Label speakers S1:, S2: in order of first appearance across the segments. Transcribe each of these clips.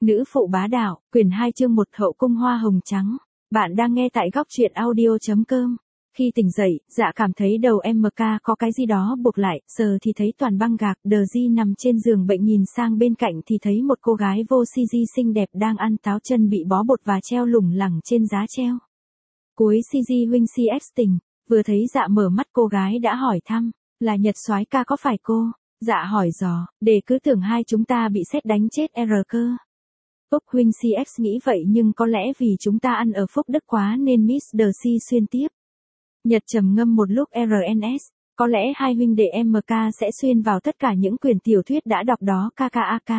S1: Nữ phụ bá đạo, quyển 2 chương 1 hậu cung hoa hồng trắng. Bạn đang nghe tại góc truyện audio.com. Khi tỉnh dậy, Dạ cảm thấy đầu MK có cái gì đó buộc lại, giờ thì thấy toàn băng gạc, Đờ Di nằm trên giường bệnh nhìn sang bên cạnh thì thấy một cô gái vô CG xinh đẹp đang ăn táo chân bị bó bột và treo lủng lẳng trên giá treo. Cuối CG huynh CX tỉnh, vừa thấy Dạ mở mắt cô gái đã hỏi thăm, là Nhật soái ca có phải cô? Dạ hỏi dò, để cứ tưởng hai chúng ta bị sét đánh chết R cơ. Úc huynh CX nghĩ vậy nhưng có lẽ vì chúng ta ăn ở Phúc Đức quá nên Miss Đờ Si xuyên tiếp. Nhật trầm ngâm một lúc RNS, có lẽ hai huynh đệ MK sẽ xuyên vào tất cả những quyển tiểu thuyết đã đọc đó KKAK.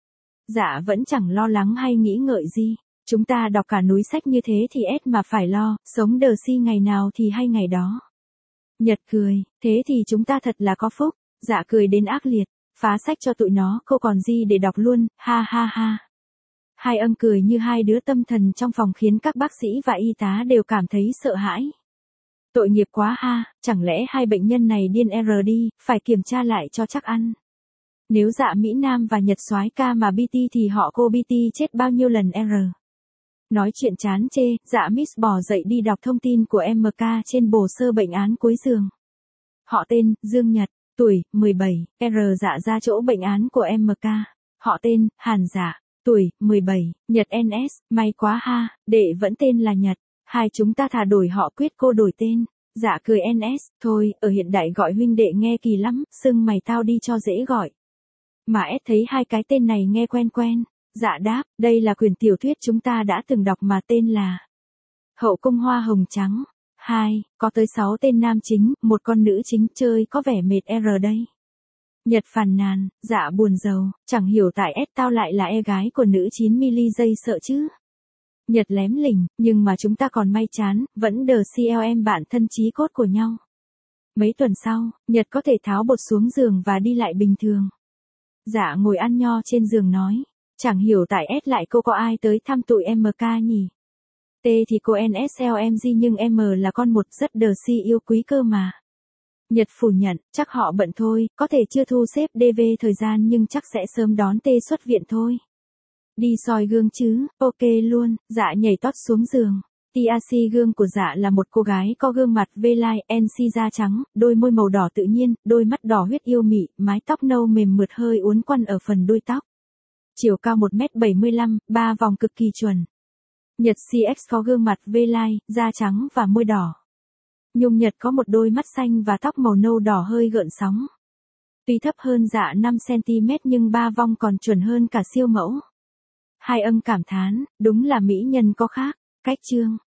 S1: Dạ vẫn chẳng lo lắng hay nghĩ ngợi gì, chúng ta đọc cả núi sách như thế thì mà phải lo, sống Đờ Si ngày nào thì hay ngày đó. Nhật cười, thế thì chúng ta thật là có phúc. Dạ cười đến ác liệt, phá sách cho tụi nó, cô còn gì để đọc luôn, ha ha ha. Hai âm cười như hai đứa tâm thần trong phòng khiến các bác sĩ và y tá đều cảm thấy sợ hãi. Tội nghiệp quá ha, chẳng lẽ hai bệnh nhân này điên đi, phải kiểm tra lại cho chắc ăn. Nếu Dạ Mỹ Nam và Nhật soái ca mà BT thì họ cô BT chết bao nhiêu lần Nói chuyện chán chê, Dạ Miss bò dậy đi đọc thông tin của MK trên hồ sơ bệnh án cuối giường. Họ tên, Dương Nhật. Tuổi, 17, Dạ ra chỗ bệnh án của MK. Họ tên, Hàn Dạ. Tuổi, 17, Nhật NS, may quá ha, đệ vẫn tên là Nhật. Hai chúng ta thà đổi họ quyết cô đổi tên. Dạ cười NS, thôi, ở hiện đại gọi huynh đệ nghe kỳ lắm, xưng mày tao đi cho dễ gọi. Mà thấy hai cái tên này nghe quen quen. Dạ đáp, đây là quyển tiểu thuyết chúng ta đã từng đọc mà tên là Hậu cung hoa hồng trắng. 2, có tới 6 tên nam chính, một con nữ chính chơi có vẻ mệt đây. Nhật phàn nàn, Dạ buồn rầu, chẳng hiểu tại tao lại là gái của nữ 9mm dây sợ chứ. Nhật lém lỉnh, nhưng mà chúng ta còn may chán, vẫn đờ CLM bạn thân chí cốt của nhau. Mấy tuần sau, Nhật có thể tháo bột xuống giường và đi lại bình thường. Dạ ngồi ăn nho trên giường nói, chẳng hiểu tại lại cô có ai tới thăm tụi MK nhỉ. T thì cô NSLMG nhưng M là con một rất đờ si yêu quý cơ mà. Nhật phủ nhận, chắc họ bận thôi, có thể chưa thu xếp DV thời gian nhưng chắc sẽ sớm đón T xuất viện thôi. Đi soi gương chứ, ok luôn, Dạ nhảy tót xuống giường. TRC gương của Dạ là một cô gái có gương mặt V-line, NC da trắng, đôi môi màu đỏ tự nhiên, đôi mắt đỏ huyết yêu mị, mái tóc nâu mềm mượt hơi uốn quăn ở phần đuôi tóc. Chiều cao 1m75, 3 vòng cực kỳ chuẩn. Nhật CX có gương mặt V-line, da trắng và môi đỏ. Nhung Nhật có một đôi mắt xanh và tóc màu nâu đỏ hơi gợn sóng. Tuy thấp hơn Dạ 5cm nhưng 3 vòng còn chuẩn hơn cả siêu mẫu. Hai âm cảm thán, đúng là mỹ nhân có khác. Cách chương,